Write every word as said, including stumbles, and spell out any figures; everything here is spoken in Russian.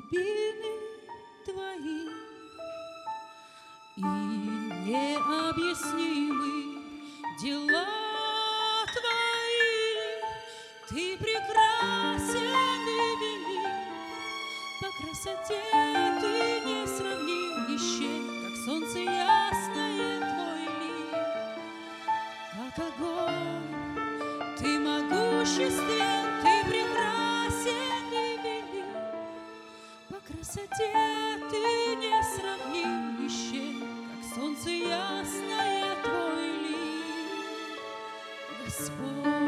глубины твои и необъяснимы дела твои. Ты прекрасен и велик, по красоте ты не сравним ни с чем, как солнце ясное твой лик, как огонь. Ты могуществен, ты прекрасен и велик, по красоте ты не сравним ни с чем, как солнце ясное твой лик, Господь.